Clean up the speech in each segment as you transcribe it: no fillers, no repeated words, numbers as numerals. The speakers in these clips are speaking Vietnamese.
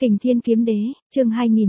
Kình Thiên Kiếm Đế, chương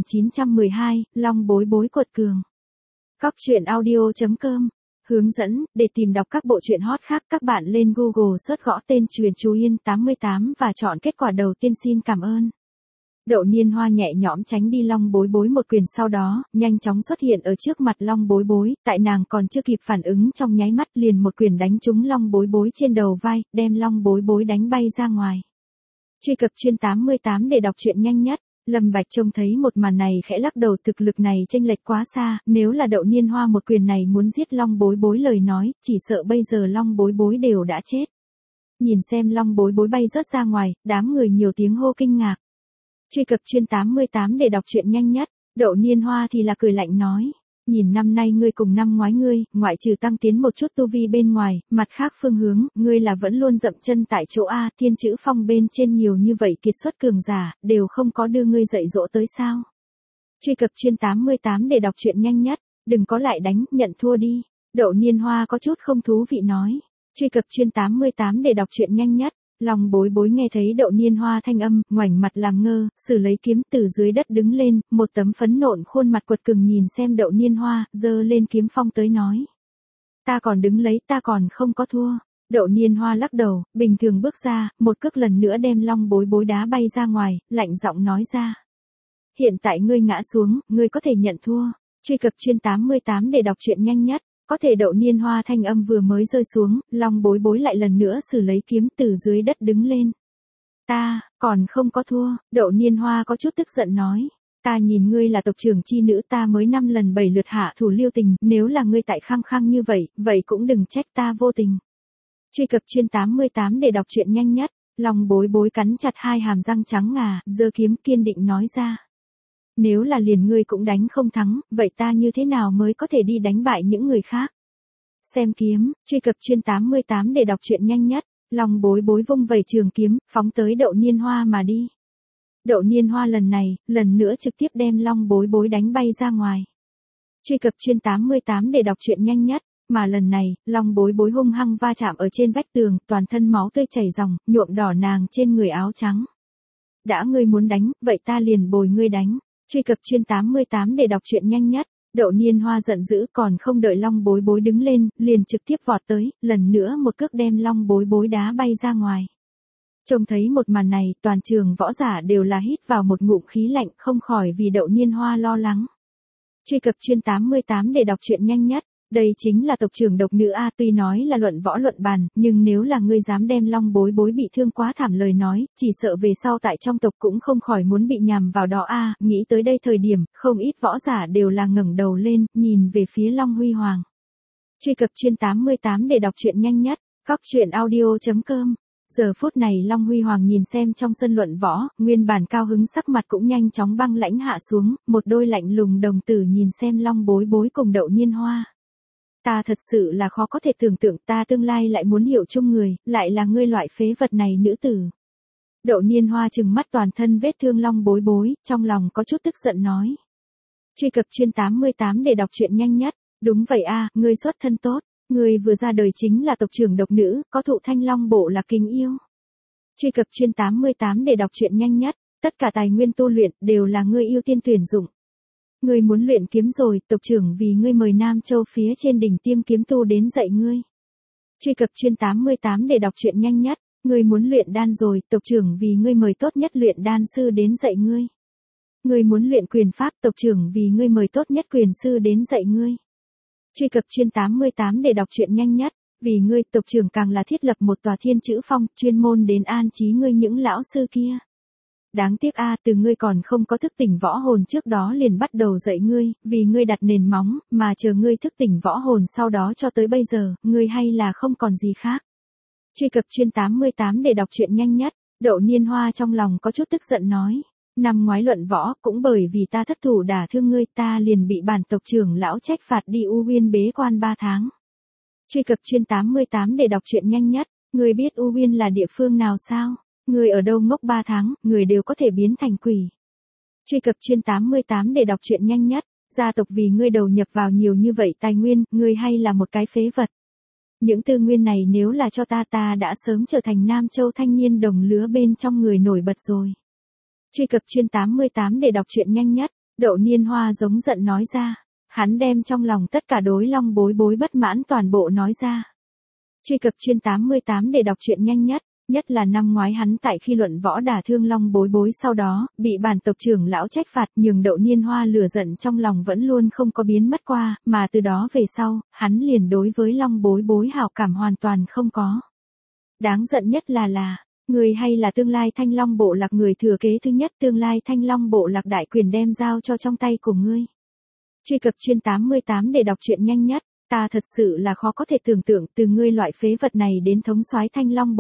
2912, Long Bối Bối quật cường. Cóc truyện audio.com. Hướng dẫn, để tìm đọc các bộ truyện hot khác các bạn lên Google search gõ tên Truyện Chú Yên 88 và chọn kết quả đầu tiên. Xin cảm ơn. Đậu Niên Hoa nhẹ nhõm tránh đi Long Bối Bối một quyền, sau đó nhanh chóng xuất hiện ở trước mặt Long Bối Bối, tại nàng còn chưa kịp phản ứng trong nháy mắt liền một quyền đánh trúng Long Bối Bối trên đầu vai, đem Long Bối Bối đánh bay ra ngoài. Truy cập Truyện 88 để đọc truyện nhanh nhất. Lâm Bạch trông thấy một màn này khẽ lắc đầu, thực lực này chênh lệch quá xa, nếu là Đậu Niên Hoa một quyền này muốn giết Long Bối Bối lời nói, chỉ sợ bây giờ Long Bối Bối đều đã chết. Nhìn xem Long Bối Bối bay rớt ra ngoài, đám người nhiều tiếng hô kinh ngạc. Truy cập Truyện 88 để đọc truyện nhanh nhất. Đậu Niên Hoa thì là cười lạnh nói, nhìn năm nay ngươi cùng năm ngoái ngươi, ngoại trừ tăng tiến một chút tu vi bên ngoài, mặt khác phương hướng, ngươi là vẫn luôn dậm chân tại chỗ A. Thiên Chữ Phong bên trên nhiều như vậy kiệt xuất cường giả, đều không có đưa ngươi dạy dỗ tới sao. Truy cập Truyện 88 để đọc truyện nhanh nhất. Đừng có lại đánh, nhận thua đi. Đậu Niên Hoa có chút không thú vị nói. Truy cập Truyện 88 để đọc truyện nhanh nhất. Long Bối Bối nghe thấy Đậu Niên Hoa thanh âm, ngoảnh mặt làm ngơ, sử lấy kiếm từ dưới đất đứng lên, một tấm phấn nộn khuôn mặt quật cường nhìn xem Đậu Niên Hoa, giơ lên kiếm phong tới nói. Ta còn đứng lấy, ta còn không có thua. Đậu Niên Hoa lắc đầu, bình thường bước ra, một cước lần nữa đem Long Bối Bối đá bay ra ngoài, lạnh giọng nói ra. Hiện tại ngươi ngã xuống, ngươi có thể nhận thua. Truy cập Truyện 88 để đọc truyện nhanh nhất. Có thể Đậu Niên Hoa thanh âm vừa mới rơi xuống, Long Bối Bối lại lần nữa sử lấy kiếm từ dưới đất đứng lên. Ta, còn không có thua. Đậu Niên Hoa có chút tức giận nói. Ta nhìn ngươi là tộc trưởng chi nữ, ta mới 5 lần 7 lượt hạ thủ lưu tình, nếu là ngươi tại khăng khăng như vậy, vậy cũng đừng trách ta vô tình. Truy cập Truyện 88 để đọc truyện nhanh nhất. Long Bối Bối cắn chặt hai hàm răng trắng ngà, giơ kiếm kiên định nói ra. Nếu là liền ngươi cũng đánh không thắng, vậy ta như thế nào mới có thể đi đánh bại những người khác? Xem kiếm. Truy cập Truyện 88 để đọc truyện nhanh nhất. Long Bối Bối vung vẩy trường kiếm, phóng tới Đậu Niên Hoa mà đi. Đậu Niên Hoa lần này, lần nữa trực tiếp đem Long Bối Bối đánh bay ra ngoài. Truy cập Truyện 88 để đọc truyện nhanh nhất. Mà lần này, Long Bối Bối hung hăng va chạm ở trên vách tường, toàn thân máu tươi chảy ròng, nhuộm đỏ nàng trên người áo trắng. Đã ngươi muốn đánh, vậy ta liền bồi ngươi đánh. Truy cập Truyện 88 để đọc truyện nhanh nhất. Đậu Niên Hoa giận dữ, còn không đợi Long Bối Bối đứng lên, liền trực tiếp vọt tới, lần nữa một cước đem Long Bối Bối đá bay ra ngoài. Trông thấy một màn này, toàn trường võ giả đều là hít vào một ngụm khí lạnh, không khỏi vì Đậu Niên Hoa lo lắng. Truy cập Truyện 88 để đọc truyện nhanh nhất. Đây chính là tộc trưởng độc nữ A, tuy nói là luận võ luận bàn, nhưng nếu là ngươi dám đem Long Bối Bối bị thương quá thảm lời nói, chỉ sợ về sau tại trong tộc cũng không khỏi muốn bị nhằm vào đó A. Nghĩ tới đây thời điểm, không ít võ giả đều là ngẩng đầu lên, nhìn về phía Long Huy Hoàng. Truy cập Truyện 88 để đọc truyện nhanh nhất. Cóc truyện audio.com. Giờ phút này Long Huy Hoàng nhìn xem trong sân luận võ, nguyên bản cao hứng sắc mặt cũng nhanh chóng băng lãnh hạ xuống, một đôi lạnh lùng đồng tử nhìn xem Long Bối Bối cùng Đậu Niên Hoa. Ta thật sự là khó có thể tưởng tượng ta tương lai lại muốn hiểu chung người, lại là ngươi loại phế vật này nữ tử. Đậu Niên Hoa trừng mắt toàn thân vết thương Long Bối Bối, trong lòng có chút tức giận nói. Truy cập Truyện 88 để đọc truyện nhanh nhất. Đúng vậy a, ngươi xuất thân tốt, ngươi vừa ra đời chính là tộc trưởng độc nữ, có thụ Thanh Long bộ là kính yêu. Truy cập Truyện 88 để đọc truyện nhanh nhất. Tất cả tài nguyên tu luyện đều là ngươi ưu tiên tuyển dụng. Ngươi muốn luyện kiếm rồi, tộc trưởng vì ngươi mời Nam Châu phía trên đỉnh tiêm kiếm tu đến dạy ngươi. Truy cập Truyện 88 để đọc truyện nhanh nhất. Ngươi muốn luyện đan rồi, tộc trưởng vì ngươi mời tốt nhất luyện đan sư đến dạy ngươi. Ngươi muốn luyện quyền pháp, tộc trưởng vì ngươi mời tốt nhất quyền sư đến dạy ngươi. Truy cập Truyện 88 để đọc truyện nhanh nhất. Vì ngươi, tộc trưởng càng là thiết lập một tòa Thiên Chữ Phong, chuyên môn đến an trí ngươi những lão sư kia. Đáng tiếc a, từ ngươi còn không có thức tỉnh võ hồn trước đó liền bắt đầu dạy ngươi, vì ngươi đặt nền móng, mà chờ ngươi thức tỉnh võ hồn sau đó cho tới bây giờ, ngươi hay là không còn gì khác. Truy cập Truyện 88 để đọc truyện nhanh nhất. Đậu Niên Hoa trong lòng có chút tức giận nói. Năm ngoái luận võ, cũng bởi vì ta thất thủ đả thương ngươi, ta liền bị bản tộc trưởng lão trách phạt đi U Uyên bế quan 3 tháng. Truy cập Truyện 88 để đọc truyện nhanh nhất. Ngươi biết U Uyên là địa phương nào sao? Người ở đâu ngốc 3 tháng, người đều có thể biến thành quỷ. Truy cập Truyện 88 để đọc truyện nhanh nhất. Gia tộc vì ngươi đầu nhập vào nhiều như vậy tài nguyên, ngươi hay là một cái phế vật. Những tư nguyên này nếu là cho ta, ta đã sớm trở thành Nam Châu thanh niên đồng lứa bên trong người nổi bật rồi. Truy cập chuyên 88 để đọc truyện nhanh nhất. Đậu Niên Hoa giống giận nói ra. Hắn đem trong lòng tất cả đối Long Bối Bối bất mãn toàn bộ nói ra. Truy cập chuyên 88 để đọc truyện nhanh nhất. Nhất là năm ngoái hắn tại khi luận võ đả thương Long Bối Bối sau đó, bị bản tộc trưởng lão trách phạt, nhưng Đậu Niên Hoa lửa giận trong lòng vẫn luôn không có biến mất qua, mà từ đó về sau, hắn liền đối với Long Bối Bối hảo cảm hoàn toàn không có. Đáng giận nhất là, người hay là tương lai Thanh Long bộ lạc người thừa kế thứ nhất, tương lai Thanh Long bộ lạc đại quyền đem giao cho trong tay của ngươi. Truy cập chuyên 88 để đọc truyện nhanh nhất. Ta thật sự là khó có thể tưởng tượng từ ngươi loại phế vật này đến thống soái Thanh Long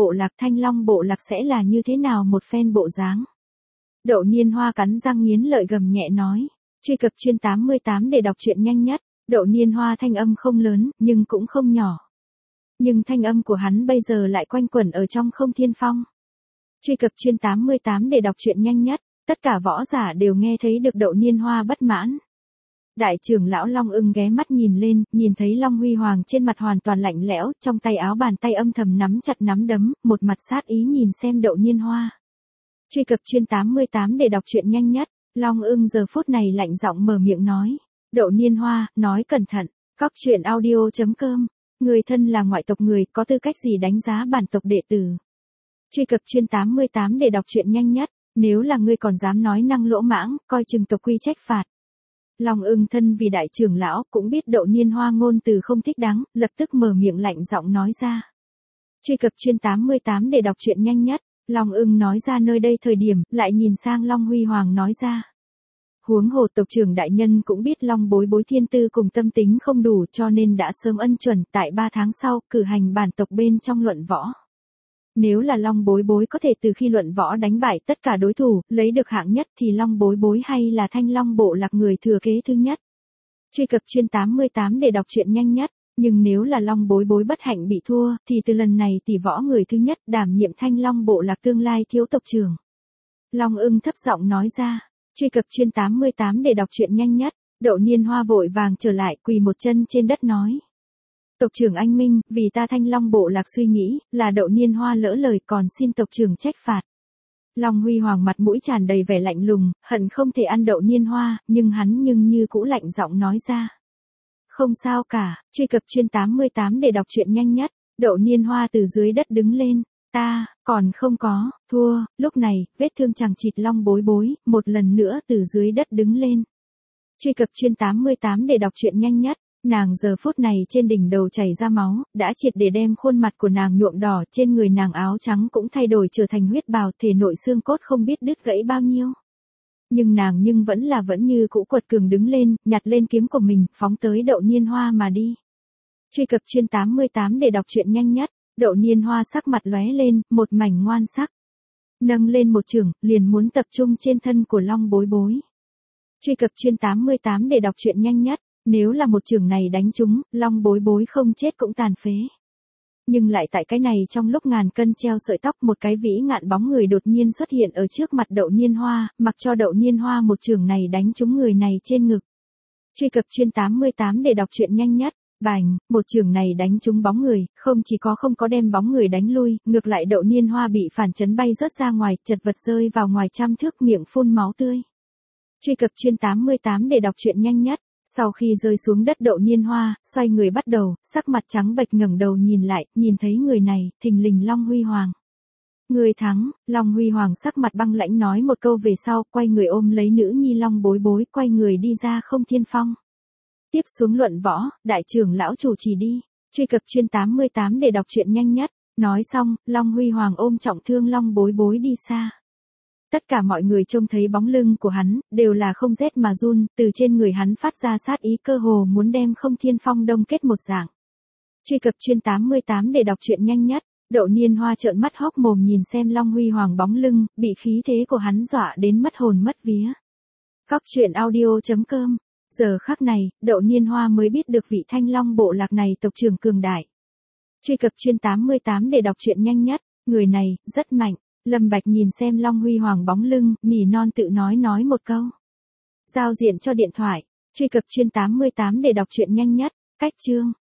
bộ lạc sẽ là như thế nào một phen bộ dáng. Đậu Niên Hoa cắn răng nghiến lợi gầm nhẹ nói. Truy cập chuyên 88 để đọc truyện nhanh nhất. Đậu Niên Hoa thanh âm không lớn, nhưng cũng không nhỏ. Nhưng thanh âm của hắn bây giờ lại quanh quẩn ở trong không thiên phong. Truy cập chuyên 88 để đọc truyện nhanh nhất. Tất cả võ giả đều nghe thấy được Đậu Niên Hoa bất mãn. Đại trưởng lão Long Ưng ghé mắt nhìn lên, nhìn thấy Long Huy Hoàng trên mặt hoàn toàn lạnh lẽo, trong tay áo bàn tay âm thầm nắm chặt nắm đấm, một mặt sát ý nhìn xem Đậu Niên Hoa. Truy cập chuyên 88 để đọc truyện nhanh nhất. Long Ưng giờ phút này lạnh giọng mở miệng nói. Đậu Niên Hoa, nói cẩn thận. Cóc truyện audio.com. Người thân là ngoại tộc người, có tư cách gì đánh giá bản tộc đệ tử. Truy cập chuyên 88 để đọc truyện nhanh nhất. Nếu là ngươi còn dám nói năng lỗ mãng, coi chừng tộc quy trách phạt. Long Ưng thân vì đại trưởng lão cũng biết Đậu Niên Hoa ngôn từ không thích đáng, lập tức mở miệng lạnh giọng nói ra. Truy cập chuyên 88 để đọc truyện nhanh nhất. Long Ưng nói ra nơi đây thời điểm, lại nhìn sang Long Huy Hoàng nói ra. Huống hồ tộc trưởng đại nhân cũng biết Long Bối Bối thiên tư cùng tâm tính không đủ cho nên đã sớm ân chuẩn tại 3 tháng sau cử hành bản tộc bên trong luận võ. Nếu là Long Bối Bối có thể từ khi luận võ đánh bại tất cả đối thủ, lấy được hạng nhất thì Long Bối Bối hay là Thanh Long bộ lạc người thừa kế thứ nhất. Truy cập chuyên 88 để đọc truyện nhanh nhất. Nhưng nếu là Long Bối Bối bất hạnh bị thua, thì từ lần này tỷ võ người thứ nhất đảm nhiệm Thanh Long bộ lạc tương lai thiếu tộc trưởng. Long Ưng thấp giọng nói ra. Truy cập chuyên 88 để đọc truyện nhanh nhất. Đậu Niên Hoa vội vàng trở lại quỳ một chân trên đất nói. Tộc trưởng anh minh, vì ta Thanh Long bộ lạc suy nghĩ, là Đậu Niên Hoa lỡ lời còn xin tộc trưởng trách phạt. Long Huy Hoàng mặt mũi tràn đầy vẻ lạnh lùng, hận không thể ăn Đậu Niên Hoa, nhưng hắn như cũ lạnh giọng nói ra. Không sao cả, truy cập chuyên 88 để đọc truyện nhanh nhất. Đậu Niên Hoa từ dưới đất đứng lên. Ta, còn không có, thua. Lúc này, vết thương chằng chịt Long Bối Bối, một lần nữa từ dưới đất đứng lên. Truy cập chuyên 88 để đọc truyện nhanh nhất. Nàng giờ phút này trên đỉnh đầu chảy ra máu, đã triệt để đem khuôn mặt của nàng nhuộm đỏ, trên người nàng áo trắng cũng thay đổi trở thành huyết bào, thể nội xương cốt không biết đứt gãy bao nhiêu. Nhưng nàng vẫn như cũ quật cường đứng lên, nhặt lên kiếm của mình, phóng tới Đậu Niên Hoa mà đi. Truy cập chuyên 88 để đọc truyện nhanh nhất. Đậu Niên Hoa sắc mặt lóe lên, một mảnh ngoan sắc. Nâng lên một chưởng, liền muốn tập trung trên thân của Long Bối Bối. Truy cập chuyên 88 để đọc truyện nhanh nhất. Nếu là một chưởng này đánh trúng, Long Bối Bối không chết cũng tàn phế. Nhưng lại tại cái này trong lúc ngàn cân treo sợi tóc, một cái vĩ ngạn bóng người đột nhiên xuất hiện ở trước mặt Đậu Niên Hoa, mặc cho Đậu Niên Hoa một chưởng này đánh trúng người này trên ngực. Truy cập chuyên 88 để đọc truyện nhanh nhất. Bành, một chưởng này đánh trúng bóng người, không có đem bóng người đánh lui, ngược lại Đậu Niên Hoa bị phản chấn bay rớt ra ngoài, chật vật rơi vào ngoài trăm thước, miệng phun máu tươi. Truy cập chuyên 88 để đọc truyện nhanh nhất. Sau khi rơi xuống đất Đậu Niên Hoa, xoay người bắt đầu, sắc mặt trắng bệch ngẩng đầu nhìn lại, nhìn thấy người này, thình lình Long Huy Hoàng. Người thắng. Long Huy Hoàng sắc mặt băng lãnh nói một câu về sau, quay người ôm lấy nữ nhi Long Bối Bối, quay người đi ra không thiên phong. Tiếp xuống luận võ, đại trưởng lão chủ trì đi. Truy cập chuyên 88 để đọc truyện nhanh nhất. Nói xong, Long Huy Hoàng ôm trọng thương Long Bối Bối đi xa. Tất cả mọi người trông thấy bóng lưng của hắn, đều là không rét mà run, từ trên người hắn phát ra sát ý cơ hồ muốn đem không thiên phong đông kết một dạng. Truy cập chuyên 88 để đọc truyện nhanh nhất. Đậu Niên Hoa trợn mắt hốc mồm nhìn xem Long Huy Hoàng bóng lưng, bị khí thế của hắn dọa đến mất hồn mất vía. Cóc truyện audio.com. Giờ khắc này, Đậu Niên Hoa mới biết được vị Thanh Long bộ lạc này tộc trưởng cường đại. Truy cập chuyên 88 để đọc truyện nhanh nhất. Người này, rất mạnh. Lâm Bạch nhìn xem Long Huy Hoàng bóng lưng, nỉ non tự nói một câu. Giao diện cho điện thoại. Truy cập chuyên 88 để đọc truyện nhanh nhất. Cách chương.